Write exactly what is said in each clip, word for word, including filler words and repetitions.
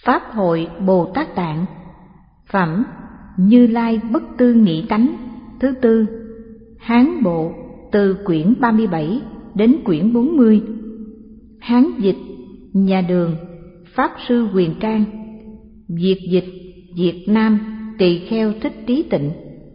Pháp hội Bồ Tát Tạng. Phẩm Như Lai Bất Tư Nghị Tánh thứ tư. Hán bộ từ quyển ba mươi bảy đến quyển bốn mươi. Hán dịch nhà Đường, Pháp sư Huyền Trang. Việt dịch Việt Nam Tỳ Kheo Thích Trí Tịnh.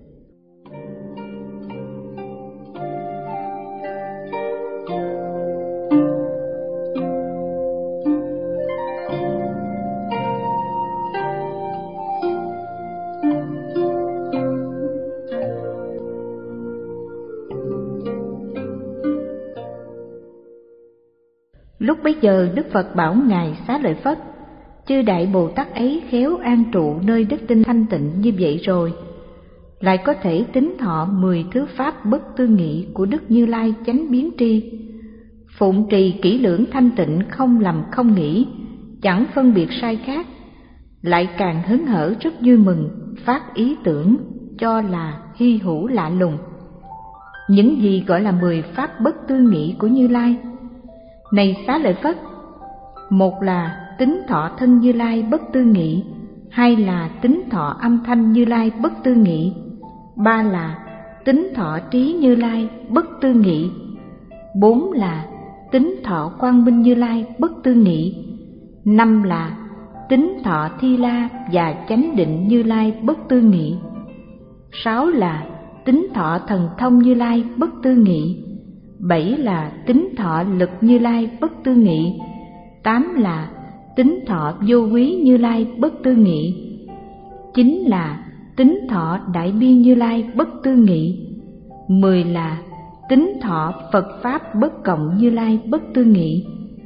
Lúc bấy giờ Đức Phật bảo Ngài Xá Lợi Phất: chư Đại Bồ Tát ấy khéo an trụ nơi đất tinh thanh tịnh như vậy rồi, lại có thể tính thọ mười thứ pháp bất tư nghị của Đức Như Lai chánh biến tri, phụng trì kỹ lưỡng thanh tịnh, không lầm không nghĩ, chẳng phân biệt sai khác, lại càng hớn hở rất vui mừng, phát ý tưởng cho là hy hữu lạ lùng. Những gì gọi là mười pháp bất tư nghị của Như Lai? Này Xá Lợi Phất, một là tính thọ thân Như Lai bất tư nghị, hai là tính thọ âm thanh Như Lai bất tư nghị, ba là tính thọ trí Như Lai bất tư nghị, bốn là tính thọ quang minh Như Lai bất tư nghị, năm là tính thọ Thi La và chánh định Như Lai bất tư nghị, sáu là tính thọ thần thông Như Lai bất tư nghị, bảy là tính thọ lực Như Lai bất tư nghị, tám là tính thọ vô quý Như Lai bất tư nghị, chín là tính thọ đại biên Như Lai bất tư nghị, mười là tính thọ Phật pháp bất cộng Như Lai bất tư nghị.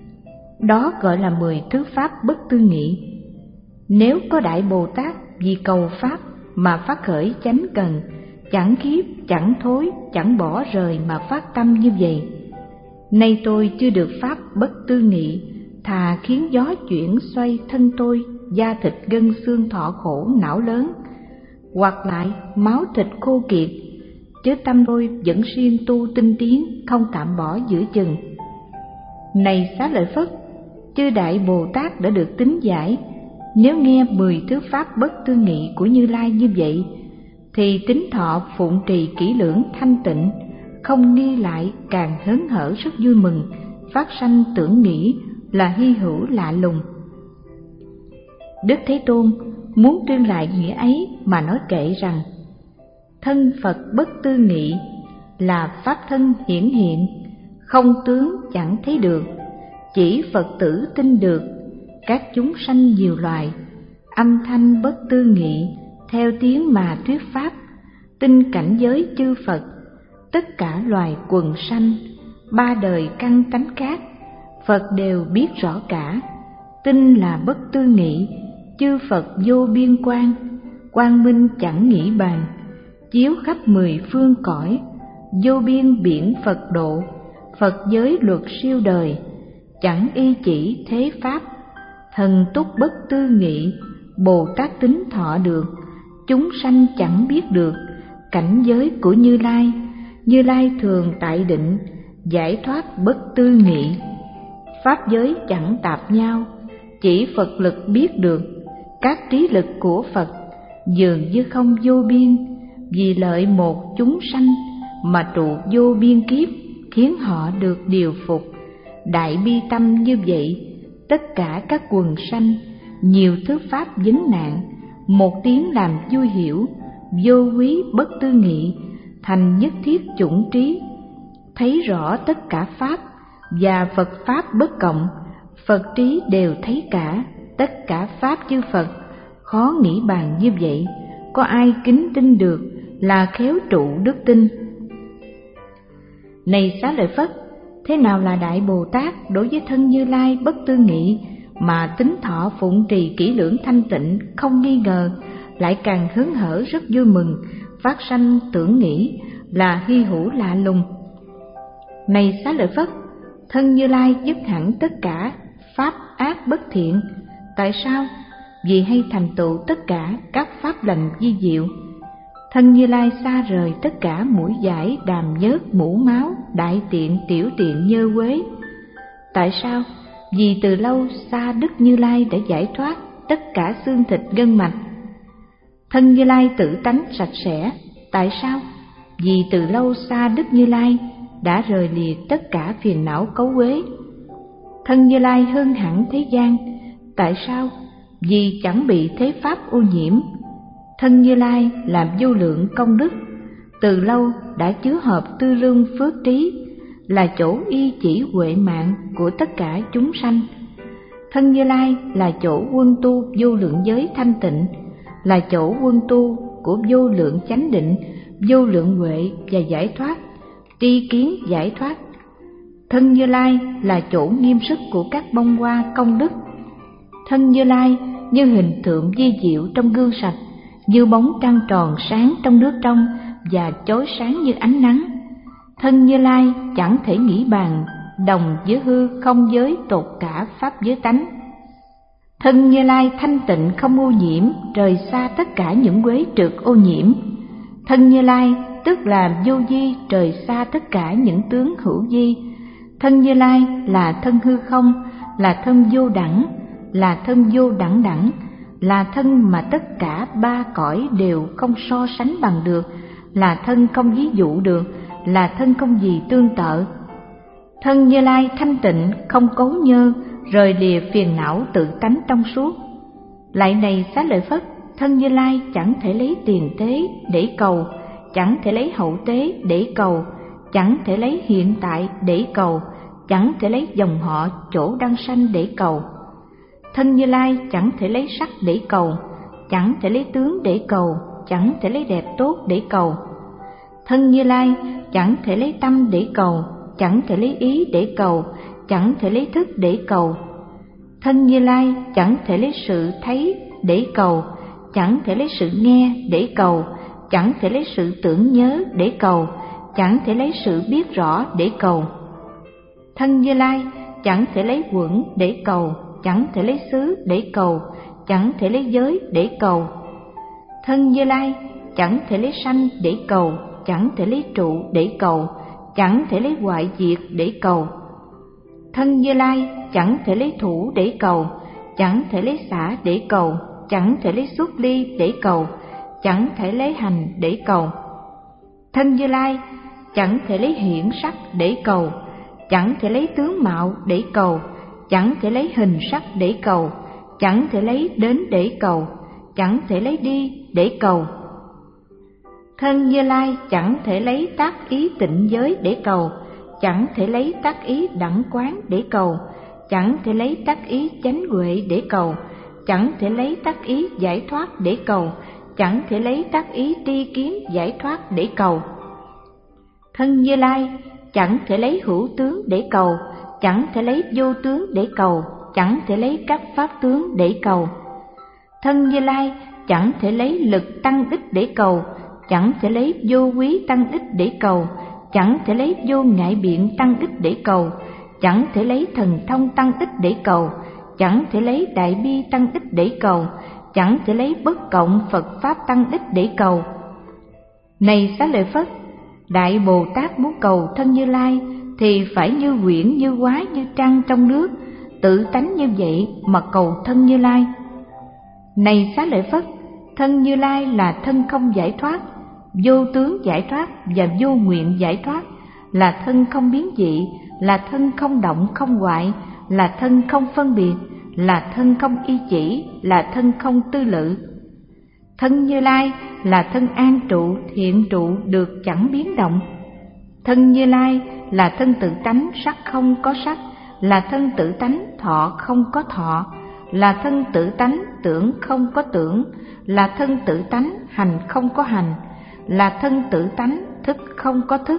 Đó gọi là mười thứ pháp bất tư nghị. Nếu có Đại Bồ Tát vì cầu pháp mà phát khởi chánh cần, chẳng khiếp, chẳng thối, chẳng bỏ rời mà phát tâm như vậy: nay tôi chưa được pháp bất tư nghị, thà khiến gió chuyển xoay thân tôi, da thịt gân xương thọ khổ não lớn, hoặc lại máu thịt khô kiệt, chứ tâm tôi vẫn siêng tu tinh tiến, không tạm bỏ giữa chừng. Này Xá Lợi Phất, chư Đại Bồ Tát đã được tính giải, nếu nghe mười thứ pháp bất tư nghị của Như Lai như vậy, thì tính thọ phụng trì kỹ lưỡng thanh tịnh, không nghi lại, càng hớn hở rất vui mừng, phát sanh tưởng nghĩ là hy hữu lạ lùng. Đức Thế Tôn muốn tuyên lại nghĩa ấy mà nói kệ rằng: thân Phật bất tư nghị là pháp thân hiển hiện, không tướng chẳng thấy được, chỉ Phật tử tin được, các chúng sanh nhiều loài, âm thanh bất tư nghị, theo tiếng mà thuyết pháp, tin cảnh giới chư Phật, tất cả loài quần sanh, ba đời căn tánh khác, Phật đều biết rõ cả, tin là bất tư nghị, chư Phật vô biên quang, quang minh chẳng nghĩ bàn, chiếu khắp mười phương cõi, vô biên biển Phật độ, Phật giới luật siêu đời, chẳng y chỉ thế pháp, thần túc bất tư nghị, Bồ Tát tính thọ được, chúng sanh chẳng biết được, cảnh giới của Như Lai, Như Lai thường tại định, giải thoát bất tư nghị, pháp giới chẳng tạp nhau, chỉ Phật lực biết được, các trí lực của Phật dường như không vô biên, vì lợi một chúng sanh mà trụ vô biên kiếp, khiến họ được điều phục. Đại bi tâm như vậy, tất cả các quần sanh, nhiều thứ pháp vấn nạn, một tiếng làm vui hiểu, vô quý bất tư nghị, thành nhất thiết chủng trí, thấy rõ tất cả pháp và Phật pháp bất cộng, Phật trí đều thấy cả, tất cả pháp chư Phật, khó nghĩ bàn như vậy, có ai kính tin được, là khéo trụ đức tin. Này Xá Lợi Phất, thế nào là Đại Bồ Tát đối với thân Như Lai bất tư nghị mà tính thọ phụng trì kỹ lưỡng thanh tịnh, không nghi ngờ, lại càng hớn hở rất vui mừng, phát sanh tưởng nghĩ là hy hữu lạ lùng? Này Xá Lợi Phất, thân Như Lai dứt hẳn tất cả pháp ác bất thiện. Tại sao? Vì hay thành tựu tất cả các pháp lành vi diệu. Thân Như Lai xa rời tất cả mũi giải, đàm nhớt, mũ máu, đại tiện, tiểu tiện, nhơ quế. Tại sao? Vì từ lâu xa Đức Như Lai đã giải thoát, tất cả xương thịt gân mạch. Thân Như Lai tự tánh sạch sẽ. Tại sao? Vì từ lâu xa Đức Như Lai đã rời lìa tất cả phiền não cấu uế. Thân Như Lai hơn hẳn thế gian. Tại sao? Vì chẳng bị thế pháp ô nhiễm. Thân Như Lai làm vô lượng công đức, từ lâu đã chứa hợp tư lương phước trí, là chỗ y chỉ huệ mạng của tất cả chúng sanh. Thân Như Lai là chỗ quân tu vô lượng giới thanh tịnh, là chỗ quân tu của vô lượng chánh định, vô lượng huệ và giải thoát, tri kiến giải thoát. Thân Như Lai là chỗ nghiêm sức của các bông hoa công đức. Thân Như Lai như hình tượng vi diệu trong gương sạch, như bóng trăng tròn sáng trong nước trong và chói sáng như ánh nắng. Thân Như Lai chẳng thể nghĩ bàn, đồng với hư không giới tột cả pháp giới tánh. Thân Như Lai thanh tịnh không ô nhiễm, rời xa tất cả những quế trượt ô nhiễm. Thân Như Lai tức là vô vi, rời xa tất cả những tướng hữu vi. Thân Như Lai là thân hư không, là thân vô đẳng, là thân vô đẳng đẳng, là thân mà tất cả ba cõi đều không so sánh bằng được, là thân không ví dụ được, là thân không gì tương tự. Thân Như Lai thanh tịnh không cấu nhơ, rời lìa phiền não tự tánh trong suốt. Lại này Xá Lợi Phất, thân Như Lai chẳng thể lấy tiền tế để cầu, chẳng thể lấy hậu tế để cầu, chẳng thể lấy hiện tại để cầu, chẳng thể lấy dòng họ chỗ đăng sanh để cầu. Thân Như Lai chẳng thể lấy sắc để cầu, chẳng thể lấy tướng để cầu, chẳng thể lấy đẹp tốt để cầu. Thân Như Lai chẳng thể lấy tâm để cầu, chẳng thể lấy ý để cầu, chẳng thể lấy thức để cầu. Thân Như Lai chẳng thể lấy sự thấy để cầu, chẳng thể lấy sự nghe để cầu, chẳng thể lấy sự tưởng nhớ để cầu, chẳng thể lấy sự biết rõ để cầu. Thân Như Lai chẳng thể lấy quẩn để cầu, chẳng thể lấy xứ để cầu, chẳng thể lấy giới để cầu. Thân Như Lai chẳng thể lấy sanh để cầu, chẳng thể lấy trụ để cầu, chẳng thể lấy hoại diệt để cầu. Thân Như Lai chẳng thể lấy thủ để cầu, chẳng thể lấy xả để cầu, chẳng thể lấy xuất ly để cầu, chẳng thể lấy hành để cầu. Thân Như Lai chẳng thể lấy hiển sắc để cầu, chẳng thể lấy tướng mạo để cầu, chẳng thể lấy hình sắc để cầu, chẳng thể lấy đến để cầu, chẳng thể lấy đi để cầu. Thân Như Lai chẳng thể lấy tác ý tịnh giới để cầu, chẳng thể lấy tác ý đẳng quán để cầu, chẳng thể lấy tác ý chánh huệ để cầu, chẳng thể lấy tác ý giải thoát để cầu, chẳng thể lấy tác ý tri kiến giải thoát để cầu. Thân Như Lai chẳng thể lấy hữu tướng để cầu, chẳng thể lấy vô tướng để cầu, chẳng thể lấy các pháp tướng để cầu. Thân Như Lai chẳng thể lấy lực tăng ích để cầu, chẳng thể lấy vô quý tăng ích để cầu, chẳng thể lấy vô ngại biện tăng ích để cầu, chẳng thể lấy thần thông tăng ích để cầu, chẳng thể lấy đại bi tăng ích để cầu, chẳng thể lấy bất cộng Phật pháp tăng ích để cầu. Này Xá Lợi Phất, Đại Bồ Tát muốn cầu thân Như Lai thì phải như quyển như hóa như trăng trong nước, tự tánh như vậy mà cầu thân Như Lai. Này Xá Lợi Phất, thân Như Lai là thân không giải thoát, vô tướng giải thoát và vô nguyện giải thoát, là thân không biến dị, là thân không động không hoại, là thân không phân biệt, là thân không y chỉ, là thân không tư lự. Thân Như Lai là thân an trụ, thiện trụ được chẳng biến động. Thân Như Lai là thân tự tánh sắc không có sắc, là thân tự tánh thọ không có thọ, là thân tự tánh tưởng không có tưởng, là thân tự tánh hành không có hành, là thân tự tánh thức không có thức.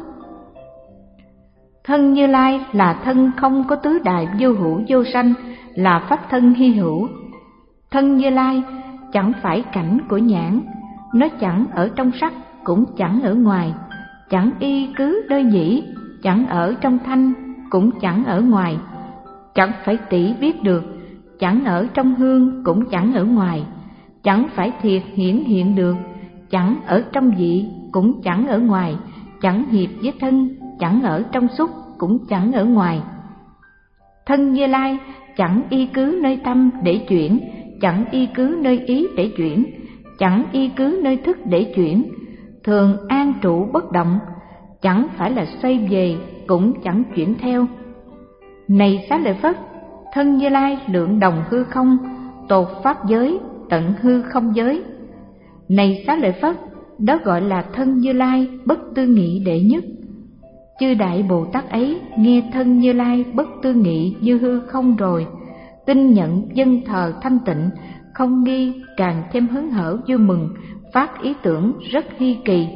Thân Như Lai là thân không có tứ đại vô hữu vô sanh, là pháp thân hy hữu. Thân Như Lai chẳng phải cảnh của nhãn, nó chẳng ở trong sắc cũng chẳng ở ngoài, chẳng y cứ nơi nhĩ, chẳng ở trong thanh cũng chẳng ở ngoài, chẳng phải tỷ biết được, chẳng ở trong hương cũng chẳng ở ngoài, chẳng phải thiệt hiển hiện được, chẳng ở trong vị cũng chẳng ở ngoài, chẳng hiệp với thân, chẳng ở trong xúc cũng chẳng ở ngoài. Thân Như Lai chẳng y cứ nơi tâm để chuyển, chẳng y cứ nơi ý để chuyển, chẳng y cứ nơi thức để chuyển, thường an trụ bất động, chẳng phải là xoay về cũng chẳng chuyển theo. Này Xá Lợi Phất, thân Như Lai lượng đồng hư không, tột pháp giới, tận hư không giới. Này Xá Lợi Phất, đó gọi là thân Như Lai bất tư nghị đệ nhất. Chư Đại Bồ Tát ấy nghe thân Như Lai bất tư nghị như hư không rồi, tin nhận dân thờ thanh tịnh, không nghi, càng thêm hớn hở vui mừng, phát ý tưởng rất hy kỳ.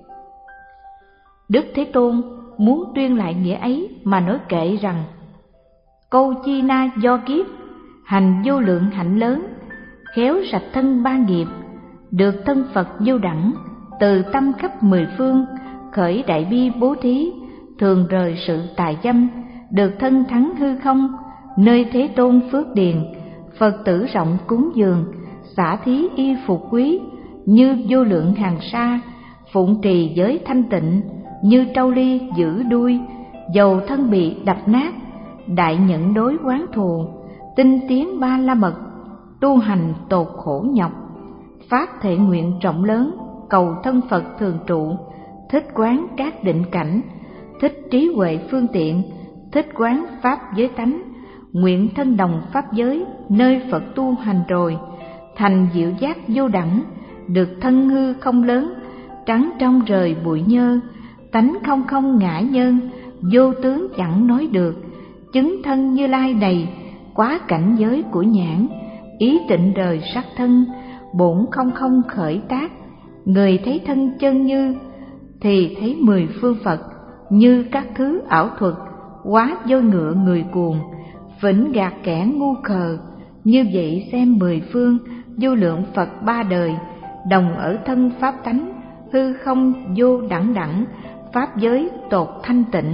Đức Thế Tôn muốn tuyên lại nghĩa ấy mà nói kệ rằng: câu chi na do kiếp, hành vô lượng hạnh lớn, khéo sạch thân ba nghiệp, được thân Phật vô đẳng, từ tâm khắp mười phương, khởi đại bi bố thí, thường rời sự tà dâm, được thân thắng hư không, nơi Thế Tôn phước điền, Phật tử rộng cúng dường, xả thí y phục quý, như vô lượng hàng sa, phụng trì giới thanh tịnh, như trâu ly giữ đuôi, dầu thân bị đập nát, đại nhận đối quán thù, tinh tiến ba la mật, tu hành tột khổ nhọc, phát thệ nguyện rộng lớn, cầu thân Phật thường trụ, thích quán các định cảnh, thích trí huệ phương tiện, thích quán pháp giới tánh, nguyện thân đồng pháp giới, nơi Phật tu hành rồi, thành diệu giác vô đẳng, được thân hư không lớn, trắng trong rời bụi nhơ, tánh không không ngã nhân, vô tướng chẳng nói được, chứng thân Như Lai này, quá cảnh giới của nhãn, ý tịnh rời sắc thân, bổn không không khởi tác, người thấy thân chân như, thì thấy mười phương Phật, như các thứ ảo thuật, quá vô ngựa người cuồng, vĩnh gạt kẻ ngu khờ, như vậy xem mười phương, vô lượng Phật ba đời, đồng ở thân pháp tánh, hư không vô đẳng đẳng, pháp giới tột thanh tịnh.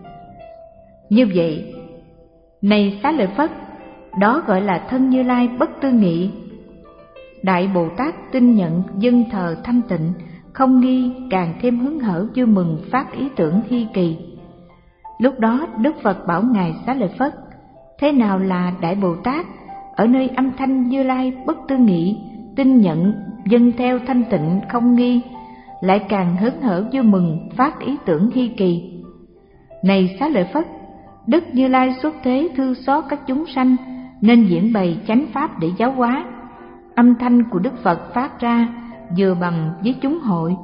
Như vậy, này Xá Lợi Phất, đó gọi là thân Như Lai bất tư nghị. Đại Bồ Tát tin nhận dân thờ thanh tịnh, không nghi, càng thêm hứng hở vui mừng, phát ý tưởng hy kỳ. Lúc đó Đức Phật bảo ngài Xá Lợi Phất: thế nào là Đại Bồ Tát ở nơi âm thanh Như Lai bất tư nghị, tin nhận dân theo thanh tịnh không nghi, lại càng hớn hở vui mừng, phát ý tưởng hy kỳ? Này Xá Lợi Phất, Đức Như Lai xuất thế thương xót các chúng sanh, nên diễn bày chánh pháp để giáo hóa. Âm thanh của Đức Phật phát ra vừa bằng với chúng hội,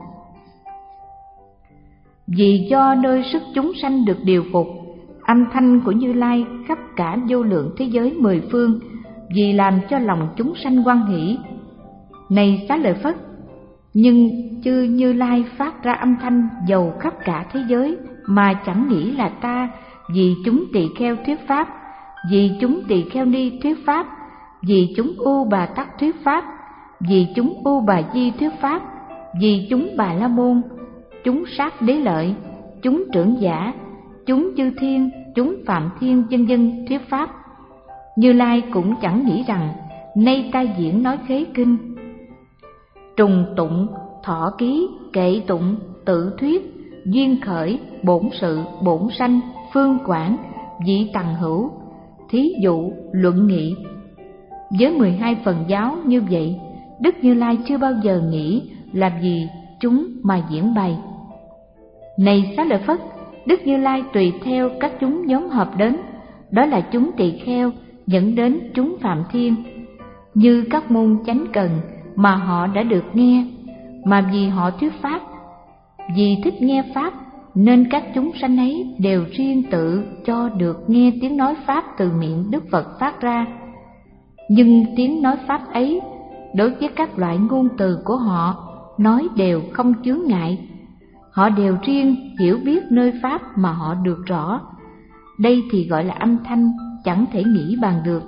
vì do nơi sức chúng sanh được điều phục. Âm thanh của Như Lai khắp cả vô lượng thế giới mười phương, vì làm cho lòng chúng sanh hoan hỷ. Này Xá Lợi Phất, nhưng chư Như Lai phát ra âm thanh dầu khắp cả thế giới, mà chẳng nghĩ là ta, vì chúng tỳ kheo thuyết pháp, vì chúng tỳ kheo ni thuyết pháp, vì chúng U Bà Tát thuyết pháp, vì chúng U Bà Di thuyết pháp, vì chúng Bà La Môn, chúng Sát Đế Lợi, chúng trưởng giả, chúng chư thiên, chúng Phạm Thiên vân vân thuyết pháp. Như Lai cũng chẳng nghĩ rằng nay ta diễn nói khế kinh, trùng tụng, thọ ký, kệ tụng, tự thuyết, duyên khởi, bổn sự, bổn sanh, phương quảng, vị tằng hữu, thí dụ, luận nghị. Với mười hai phần giáo như vậy, Đức Như Lai chưa bao giờ nghĩ làm gì chúng mà diễn bày. Này Xá Lợi Phất, Đức Như Lai tùy theo các chúng nhóm hợp đến, đó là chúng tỳ kheo dẫn đến chúng Phạm Thiên, như các môn chánh cần mà họ đã được nghe, mà vì họ thuyết pháp, vì thích nghe pháp, nên các chúng sanh ấy đều riêng tự cho được nghe tiếng nói pháp từ miệng Đức Phật phát ra. Nhưng tiếng nói pháp ấy đối với các loại ngôn từ của họ nói đều không chướng ngại, họ đều riêng hiểu biết nơi pháp mà họ được rõ. Đây thì gọi là âm thanh chẳng thể nghĩ bàn được.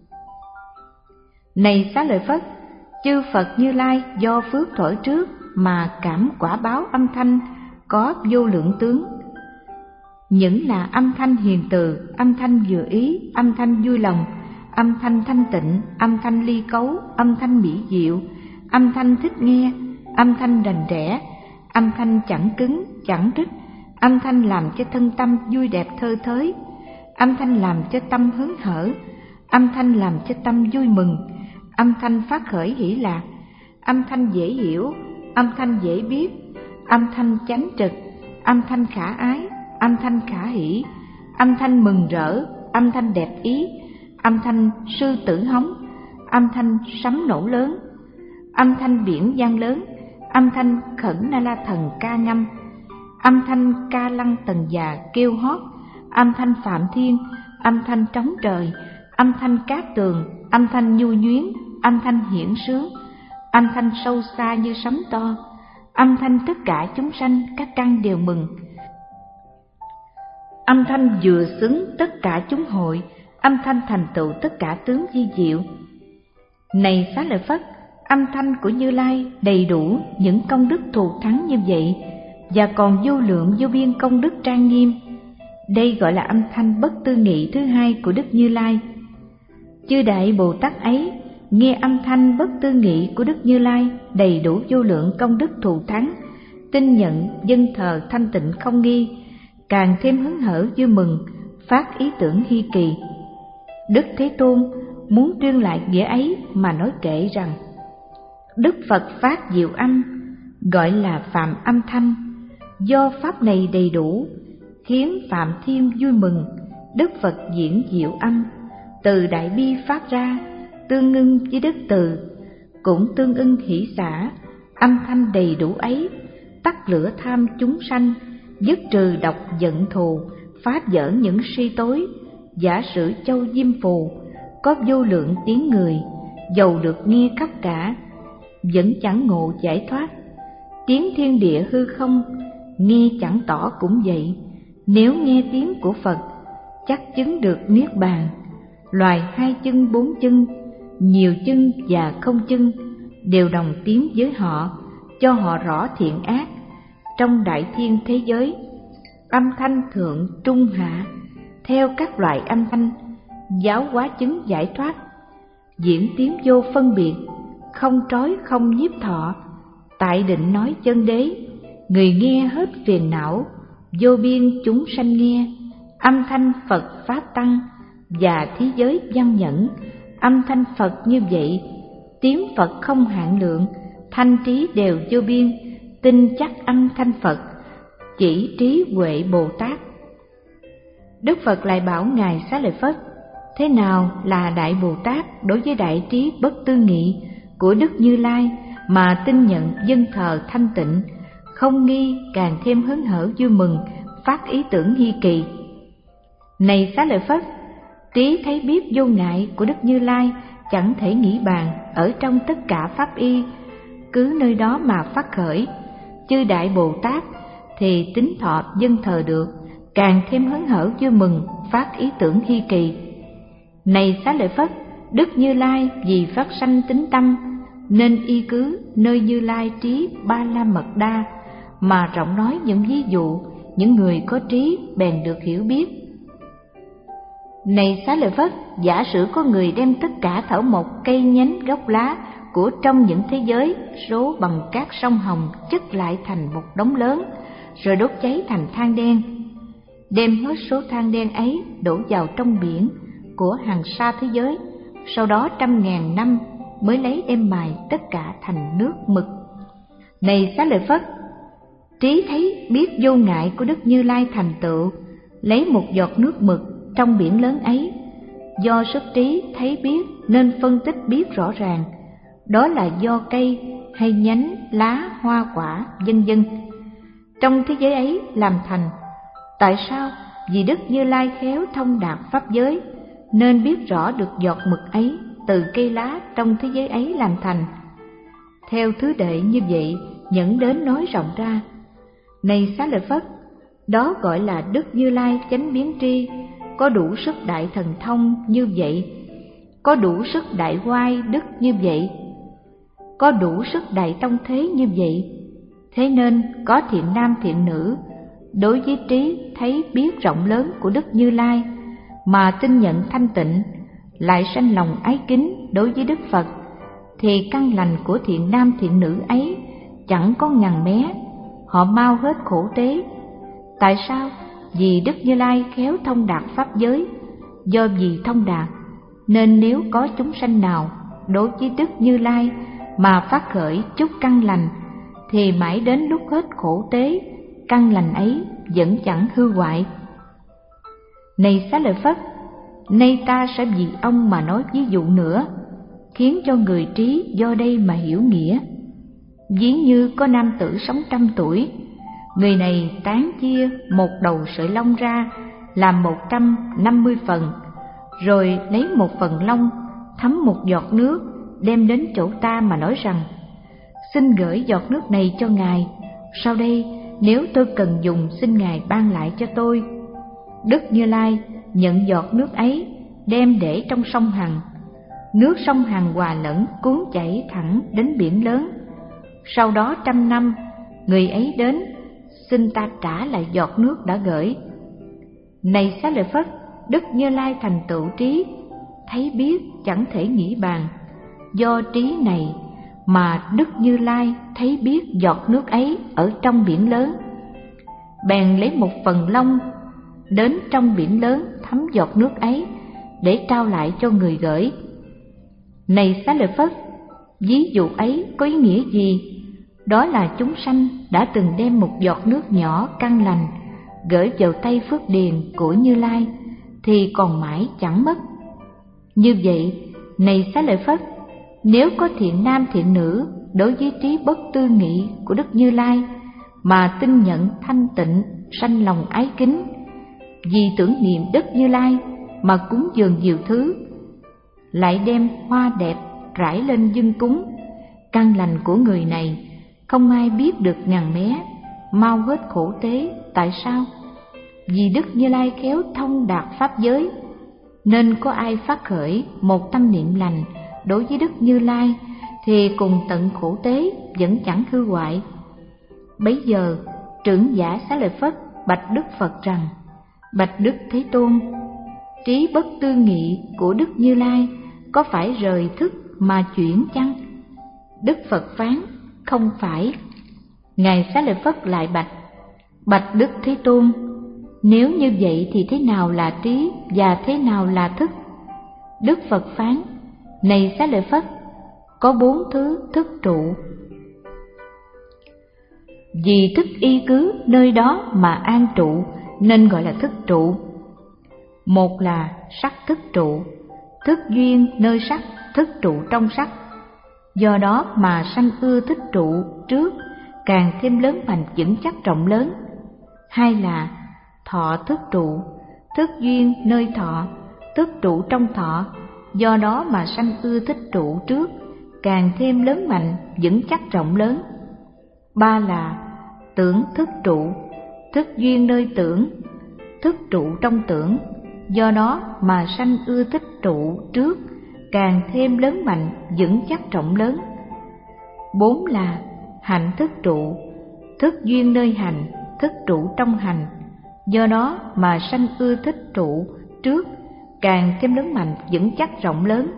Này Xá Lợi Phất, chư Phật Như Lai do phước thổi trước mà cảm quả báo âm thanh có vô lượng tướng. Những là âm thanh hiền từ, âm thanh vừa ý, âm thanh vui lòng, âm thanh thanh tịnh, âm thanh ly cấu, âm thanh mỹ diệu, âm thanh thích nghe, âm thanh rành rẽ, âm thanh chẳng cứng, chẳng rứt, âm thanh làm cho thân tâm vui đẹp thơ thới, âm thanh làm cho tâm hớn hở, âm thanh làm cho tâm vui mừng, âm thanh phát khởi hỷ lạc, âm thanh dễ hiểu, âm thanh dễ biết, âm thanh chánh trực, âm thanh khả ái, âm thanh khả hỷ, âm thanh mừng rỡ, âm thanh đẹp ý, âm thanh sư tử hống, âm thanh sấm nổ lớn, âm thanh biển vang lớn, âm thanh khẩn na la thần ca ngâm, âm thanh ca lăng tần già kêu hót, âm thanh phạm thiên, âm thanh trống trời, âm thanh cát tường, âm thanh nhu nhuyến, âm thanh hiển sướng, âm thanh sâu xa như sấm to, âm thanh tất cả chúng sanh các căn đều mừng, âm thanh vừa xứng tất cả chúng hội, âm thanh thành tựu tất cả tướng vi diệu. Này Xá Lợi Phất, âm thanh của Như Lai đầy đủ những công đức thù thắng như vậy, và còn vô lượng vô biên công đức trang nghiêm. Đây gọi là âm thanh bất tư nghị thứ hai của Đức Như Lai. Chư Đại Bồ Tát ấy nghe âm thanh bất tư nghị của Đức Như Lai đầy đủ vô lượng công đức thù thắng, tin nhận dân thờ thanh tịnh không nghi, càng thêm hứng hở vui mừng, phát ý tưởng hy kỳ. Đức Thế Tôn muốn tuyên lại nghĩa ấy mà nói kệ rằng: Đức Phật phát diệu âm, gọi là phạm âm thanh, do pháp này đầy đủ, khiến Phạm Thiên vui mừng. Đức Phật diễn diệu âm, từ đại bi phát ra, tương ưng với đức từ, cũng tương ưng hỷ xả. Âm thanh đầy đủ ấy tắt lửa tham chúng sanh, dứt trừ độc giận thù, phá vỡ những si tối. Giả sử châu diêm phù có vô lượng tiếng người, dầu được nghe khắp cả, vẫn chẳng ngộ giải thoát. Tiếng thiên địa hư không nghe chẳng tỏ cũng vậy. Nếu nghe tiếng của Phật, chắc chứng được niết bàn. Loài hai chân bốn chân, nhiều chân và không chân, đều đồng tiếng với họ, cho họ rõ thiện ác. Trong đại thiên thế giới, âm thanh thượng trung hạ, theo các loại âm thanh, giáo hóa chứng giải thoát. Diễn tiếng vô phân biệt, không trói không nhiếp thọ, tại định nói chân đế. Người nghe hết phiền não, vô biên chúng sanh nghe. Âm thanh Phật Pháp Tăng và thế giới văn nhẫn. Âm thanh Phật như vậy, tiếng Phật không hạn lượng, thanh trí đều vô biên. Tin chắc âm thanh Phật, chỉ trí huệ Bồ Tát. Đức Phật lại bảo Ngài Xá Lợi Phất: thế nào là Đại Bồ Tát đối với đại trí bất tư nghị của Đức Như Lai mà tin nhận dân thờ thanh tịnh, không nghi, càng thêm hớn hở vui mừng, phát ý tưởng hy kỳ? Này Xá Lợi Phất, trí thấy biết vô ngại của Đức Như Lai chẳng thể nghĩ bàn ở trong tất cả pháp y, cứ nơi đó mà phát khởi. Chư Đại Bồ Tát thì tính thọ dân thờ được, càng thêm hớn hở vui mừng, phát ý tưởng hy kỳ. Này Xá Lợi Phất, Đức Như Lai vì phát sanh tính tâm, nên y cứ nơi Như Lai trí Ba La Mật Đa mà rộng nói những ví dụ, những người có trí bèn được hiểu biết. Này Xá Lợi Phất, giả sử có người đem tất cả thảo mộc, cây nhánh, gốc lá của trong những thế giới số bằng cát sông Hồng chất lại thành một đống lớn, rồi đốt cháy thành than đen. Đem hết số than đen ấy đổ vào trong biển của hàng sa thế giới, sau đó trăm ngàn năm mới lấy đem mài tất cả thành nước mực. Này Xá Lợi Phất, trí thấy biết vô ngại của Đức Như Lai thành tựu, lấy một giọt nước mực trong biển lớn ấy, do sức trí thấy biết nên phân tích biết rõ ràng, đó là do cây hay nhánh, lá, hoa quả, vân vân trong thế giới ấy làm thành. Tại sao? Vì Đức Như Lai khéo thông đạt pháp giới, nên biết rõ được giọt mực ấy từ cây lá trong thế giới ấy làm thành. Theo thứ đệ như vậy, nhẫn đến nói rộng ra. Này Xá Lợi Phất, đó gọi là Đức Như Lai chánh biến tri, có đủ sức đại thần thông như vậy, có đủ sức đại oai đức như vậy, có đủ sức đại tông thế như vậy. Thế nên có thiện nam thiện nữ đối với trí thấy biết rộng lớn của Đức Như Lai mà tin nhận thanh tịnh, lại sanh lòng ái kính đối với Đức Phật, thì căn lành của thiện nam thiện nữ ấy chẳng có ngằn mé, họ mau hết khổ tế. Tại sao? Vì Đức Như Lai khéo thông đạt pháp giới. Do vì thông đạt nên nếu có chúng sanh nào đối với Đức Như Lai mà phát khởi chút căn lành, thì mãi đến lúc hết khổ tế, căn lành ấy vẫn chẳng hư hoại. Này Xá Lợi Phất, nay ta sẽ vì ông mà nói ví dụ nữa, khiến cho người trí do đây mà hiểu nghĩa. Ví như có nam tử sống trăm tuổi, người này tán chia một đầu sợi lông ra làm một trăm năm mươi phần, rồi lấy một phần lông thấm một giọt nước đem đến chỗ ta mà nói rằng: xin gửi giọt nước này cho ngài, sau đây nếu tôi cần dùng xin ngài ban lại cho tôi. Đức Như Lai nhận giọt nước ấy đem để trong sông Hằng. Nước sông Hằng hòa lẫn cuốn chảy thẳng đến biển lớn. Sau đó trăm năm, người ấy đến xin ta trả lại giọt nước đã gửi. Này Xá Lợi Phất, Đức Như Lai thành tựu trí, thấy biết chẳng thể nghĩ bàn. Do trí này mà Đức Như Lai thấy biết giọt nước ấy ở trong biển lớn, bèn lấy một phần lông đến trong biển lớn thấm giọt nước ấy để trao lại cho người gửi. Này Xá Lợi Phất, ví dụ ấy có ý nghĩa gì? Đó là chúng sanh đã từng đem một giọt nước nhỏ căn lành gửi vào tay phước điền của Như Lai thì còn mãi chẳng mất. Như vậy, này Xá Lợi Phất, nếu có thiện nam thiện nữ đối với trí bất tư nghị của Đức Như Lai mà tin nhận thanh tịnh, sanh lòng ái kính, vì tưởng niệm Đức Như Lai mà cúng dường nhiều thứ, lại đem hoa đẹp rải lên dâng cúng, căn lành của người này không ai biết được ngàn mé, mau hết khổ tế. Tại sao? Vì Đức Như Lai khéo thông đạt pháp giới, nên có ai phát khởi một tâm niệm lành đối với Đức Như Lai thì cùng tận khổ tế vẫn chẳng hư hoại. Bấy giờ trưởng giả Xá Lợi Phất bạch Đức Phật rằng: bạch Đức Thế Tôn, trí bất tư nghị của Đức Như Lai có phải rời thức mà chuyển chăng? Đức Phật phán: không phải. Ngài Xá Lợi Phất lại bạch: bạch Đức Thế Tôn, nếu như vậy thì thế nào là trí và thế nào là thức? Đức Phật phán: này Xá Lợi Phất, có bốn thứ thức trụ. Vì thức y cứ nơi đó mà an trụ nên gọi là thức trụ. Một là sắc thức trụ, thức duyên nơi sắc, thức trụ trong sắc, do đó mà sanh ưa thích trụ trước, càng thêm lớn mạnh vững chắc rộng lớn. Hai là thọ thức trụ, thức duyên nơi thọ, thức trụ trong thọ, do đó mà sanh ưa thích trụ trước, càng thêm lớn mạnh vững chắc rộng lớn. Ba là tưởng thức trụ, thức duyên nơi tưởng, thức trụ trong tưởng, do đó mà sanh ưa thích trụ trước, càng thêm lớn mạnh vững chắc rộng lớn. Bốn là hạnh thức trụ, thức duyên nơi hành, thức trụ trong hành, do đó mà sanh ưa thích trụ trước, càng thêm lớn mạnh vững chắc rộng lớn.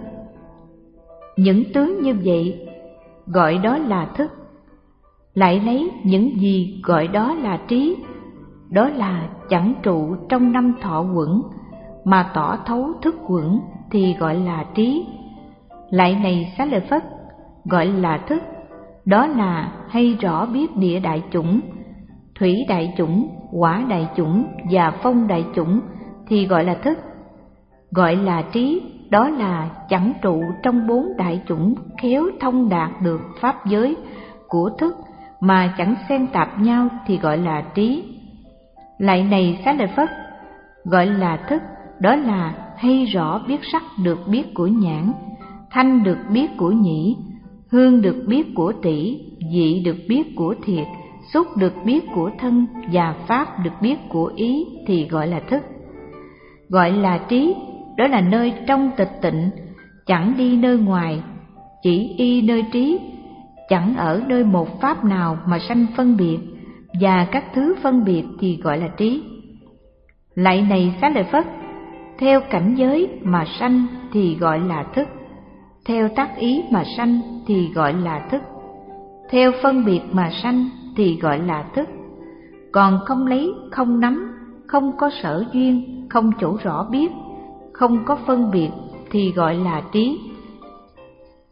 Những tướng như vậy gọi đó là thức. Lại lấy những gì gọi đó là trí, đó là chẳng trụ trong năm thọ quẩn mà tỏ thấu thức quẩn thì gọi là trí. Lại này Xá Lợi Phất, gọi là thức, đó là hay rõ biết địa đại chủng, thủy đại chủng, hỏa đại chủng và phong đại chủng thì gọi là thức. Gọi là trí, đó là chẳng trụ trong bốn đại chủng, khéo thông đạt được pháp giới của thức mà chẳng xen tạp nhau thì gọi là trí. Lại này Xá Lợi Phất, gọi là thức, đó là hay rõ biết sắc được biết của nhãn, thanh được biết của nhĩ, hương được biết của tỷ, vị được biết của thiệt, xúc được biết của thân và pháp được biết của ý thì gọi là thức. Gọi là trí, đó là nơi trong tịch tịnh, chẳng đi nơi ngoài, chỉ y nơi trí, chẳng ở nơi một pháp nào mà sanh phân biệt, và các thứ phân biệt thì gọi là trí. Lại này Xá Lợi Phất, theo cảnh giới mà sanh thì gọi là thức, theo tác ý mà sanh thì gọi là thức, theo phân biệt mà sanh thì gọi là thức. Còn không lấy, không nắm, không có sở duyên, không chỗ rõ biết, không có phân biệt thì gọi là trí.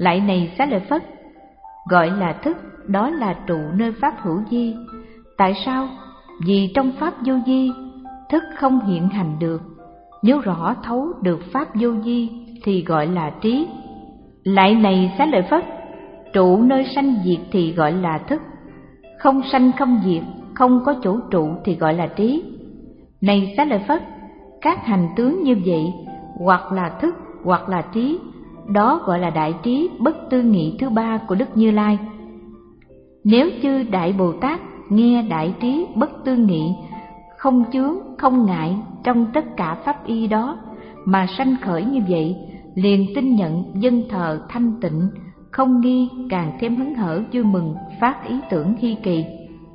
Lại này Xá Lợi Phất, gọi là thức đó là trụ nơi pháp hữu vi. Tại sao? Vì trong pháp vô vi, thức không hiện hành được. Nếu rõ thấu được pháp vô vi thì gọi là trí. Lại này Xá Lợi Phất, trụ nơi sanh diệt thì gọi là thức. Không sanh không diệt, không có chỗ trụ thì gọi là trí. Này Xá Lợi Phất, các hành tướng như vậy, hoặc là thức, hoặc là trí, đó gọi là đại trí bất tư nghị thứ ba của Đức Như Lai. Nếu chư Đại Bồ Tát nghe đại trí bất tư nghị, không chướng, không ngại trong tất cả pháp y đó, mà sanh khởi như vậy, liền tin nhận dân thờ thanh tịnh, không nghi, càng thêm hứng hở vui mừng, phát ý tưởng hy kỳ.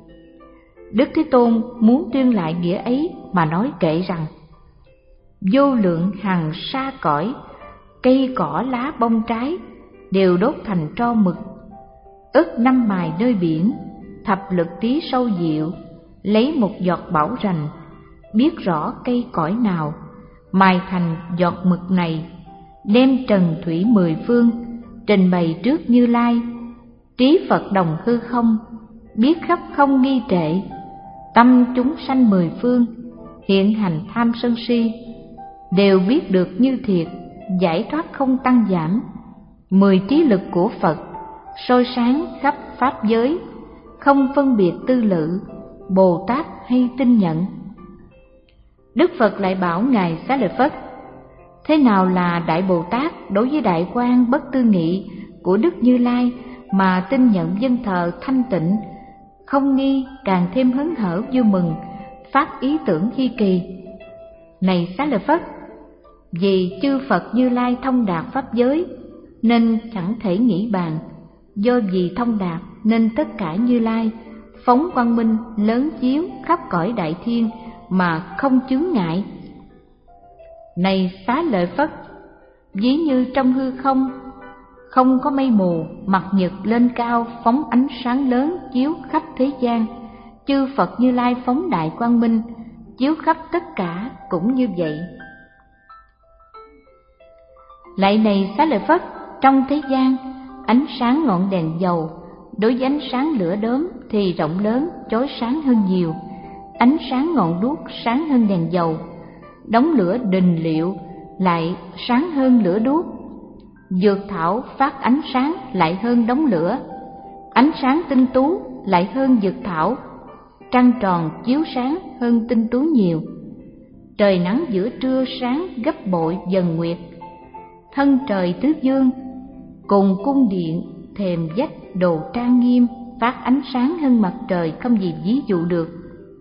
Đức Thế Tôn muốn tuyên lại nghĩa ấy mà nói kệ rằng: vô lượng hằng sa cõi, cây cỏ lá bông trái đều đốt thành tro mực. Ức năm mài nơi biển, thập lực tí sâu diệu, lấy một giọt bảo rành, biết rõ cây cõi nào, mài thành giọt mực này, đem trần thủy mười phương, trình bày trước Như Lai. Trí Phật đồng hư không, biết khắp không nghi trệ, tâm chúng sanh mười phương, hiện hành tham sân si, đều biết được như thiệt, giải thoát không tăng giảm. Mười trí lực của Phật soi sáng khắp pháp giới, không phân biệt tư lự, Bồ Tát hay tin nhận. Đức Phật lại bảo ngài Xá Lợi Phất: thế nào là Đại Bồ Tát đối với đại quang bất tư nghị của Đức Như Lai mà tin nhận dân thờ thanh tịnh, không nghi, càng thêm hớn hở vui mừng, phát ý tưởng hy kỳ? Này Xá Lợi Phất, vì chư Phật Như Lai thông đạt pháp giới nên chẳng thể nghĩ bàn, do vì thông đạt nên tất cả Như Lai phóng quang minh lớn chiếu khắp cõi đại thiên mà không chướng ngại. Này Xá Lợi Phất, ví như trong hư không, không có mây mù, mặt nhật lên cao phóng ánh sáng lớn chiếu khắp thế gian, chư Phật Như Lai phóng đại quang minh chiếu khắp tất cả cũng như vậy. Lại này Xá Lợi Phất, trong thế gian, ánh sáng ngọn đèn dầu đối với ánh sáng lửa đốm thì rộng lớn, chói sáng hơn nhiều. Ánh sáng ngọn đuốc sáng hơn đèn dầu, đống lửa đình liệu lại sáng hơn lửa đuốc. Dược thảo phát ánh sáng lại hơn đống lửa, ánh sáng tinh tú lại hơn dược thảo. Trăng tròn chiếu sáng hơn tinh tú nhiều. Trời nắng giữa trưa sáng gấp bội dần nguyệt. Thân trời tứ dương cùng cung điện thềm vách đồ trang nghiêm phát ánh sáng hơn mặt trời không gì ví dụ được.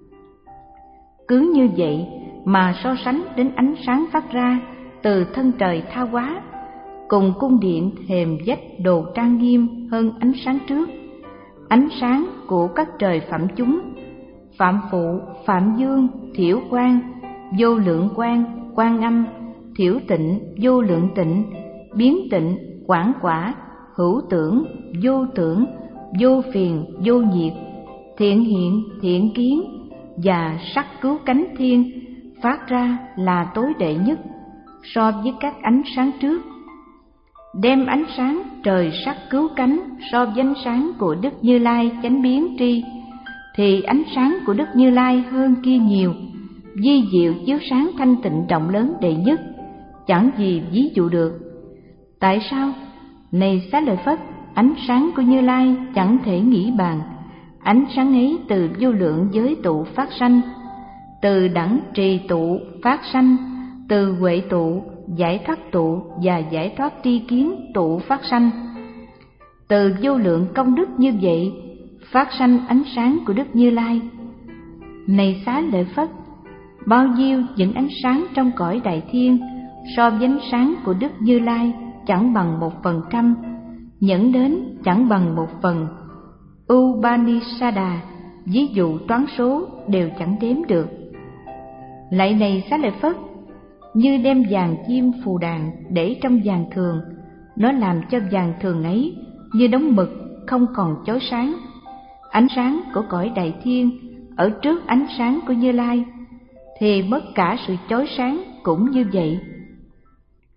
Cứ như vậy mà so sánh đến ánh sáng phát ra từ thân trời tha hóa, cùng cung điện thềm vách đồ trang nghiêm hơn ánh sáng trước. Ánh sáng của các trời phạm chúng, Phạm Phụ, Phạm Dương, Thiểu Quang, Vô Lượng Quang, Quan Âm, Thiểu Tịnh, Vô Lượng Tịnh, Biến Tịnh, Quảng Quả, Hữu Tưởng, Vô Tưởng, Vô Phiền, Vô Nhiệt, Thiện Hiện, Thiện Kiến và Sắc Cứu Cánh Thiên phát ra là tối đệ nhất so với các ánh sáng trước. Đem ánh sáng trời sắc cứu cánh so với ánh sáng của Đức Như Lai chánh biến tri, thì ánh sáng của Đức Như Lai hơn kia nhiều, vi diệu chiếu sáng thanh tịnh rộng lớn đệ nhất, chẳng gì ví dụ được. Tại sao? Này Xá Lợi Phất, ánh sáng của Như Lai chẳng thể nghĩ bàn. Ánh sáng ấy từ vô lượng giới tụ phát sanh, từ đẳng trì tụ phát sanh, từ huệ tụ, giải thoát tụ và giải thoát tri kiến tụ phát sanh. Từ vô lượng công đức như vậy phát sanh ánh sáng của Đức Như Lai. Này Xá Lợi Phất, bao nhiêu những ánh sáng trong cõi đại thiên so với ánh sáng của Đức Như Lai chẳng bằng một phần trăm, nhẫn đến chẳng bằng một phần. Upanishada ví dụ toán số đều chẳng đếm được. Lại này Xá Lợi Phất, như đem vàng chim phù đàn để trong vàng thường, nó làm cho vàng thường ấy như đống mực không còn chói sáng. Ánh sáng của cõi đại thiên ở trước ánh sáng của Như Lai thì mất cả sự chói sáng cũng như vậy.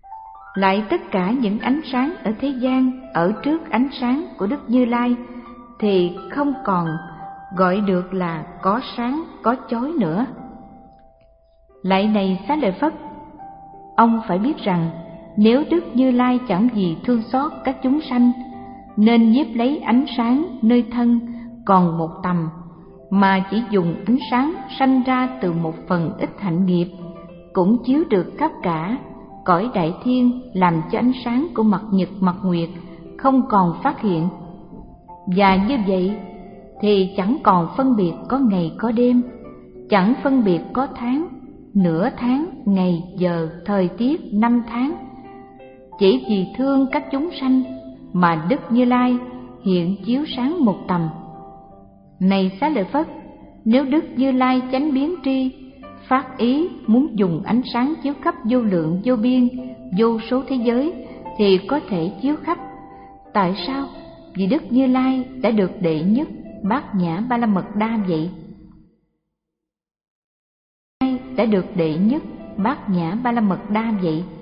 Lại tất cả những ánh sáng ở thế gian ở trước ánh sáng của Đức Như Lai thì không còn gọi được là có sáng có chói nữa. Lại này Xá Lợi Phất, ông phải biết rằng nếu Đức Như Lai chẳng gì thương xót các chúng sanh, nên nhiếp lấy ánh sáng nơi thân còn một tầm, mà chỉ dùng ánh sáng sanh ra từ một phần ít hạnh nghiệp, cũng chiếu được khắp cả cõi đại thiên, làm cho ánh sáng của mặt nhật mặt nguyệt không còn phát hiện. Và như vậy thì chẳng còn phân biệt có ngày có đêm, chẳng phân biệt có tháng, nửa tháng, ngày, giờ, thời tiết, năm tháng. Chỉ vì thương các chúng sanh mà Đức Như Lai hiện chiếu sáng một tầm. Này Xá Lợi Phất, nếu Đức Như Lai chánh biến tri, phát ý muốn dùng ánh sáng chiếu khắp vô lượng vô biên, vô số thế giới, thì có thể chiếu khắp. Tại sao? Vì Đức Như Lai đã được đệ nhất Bát Nhã Ba La Mật Đa vậy. Đã được đệ nhất Bát Nhã Ba La Mật Đa vậy.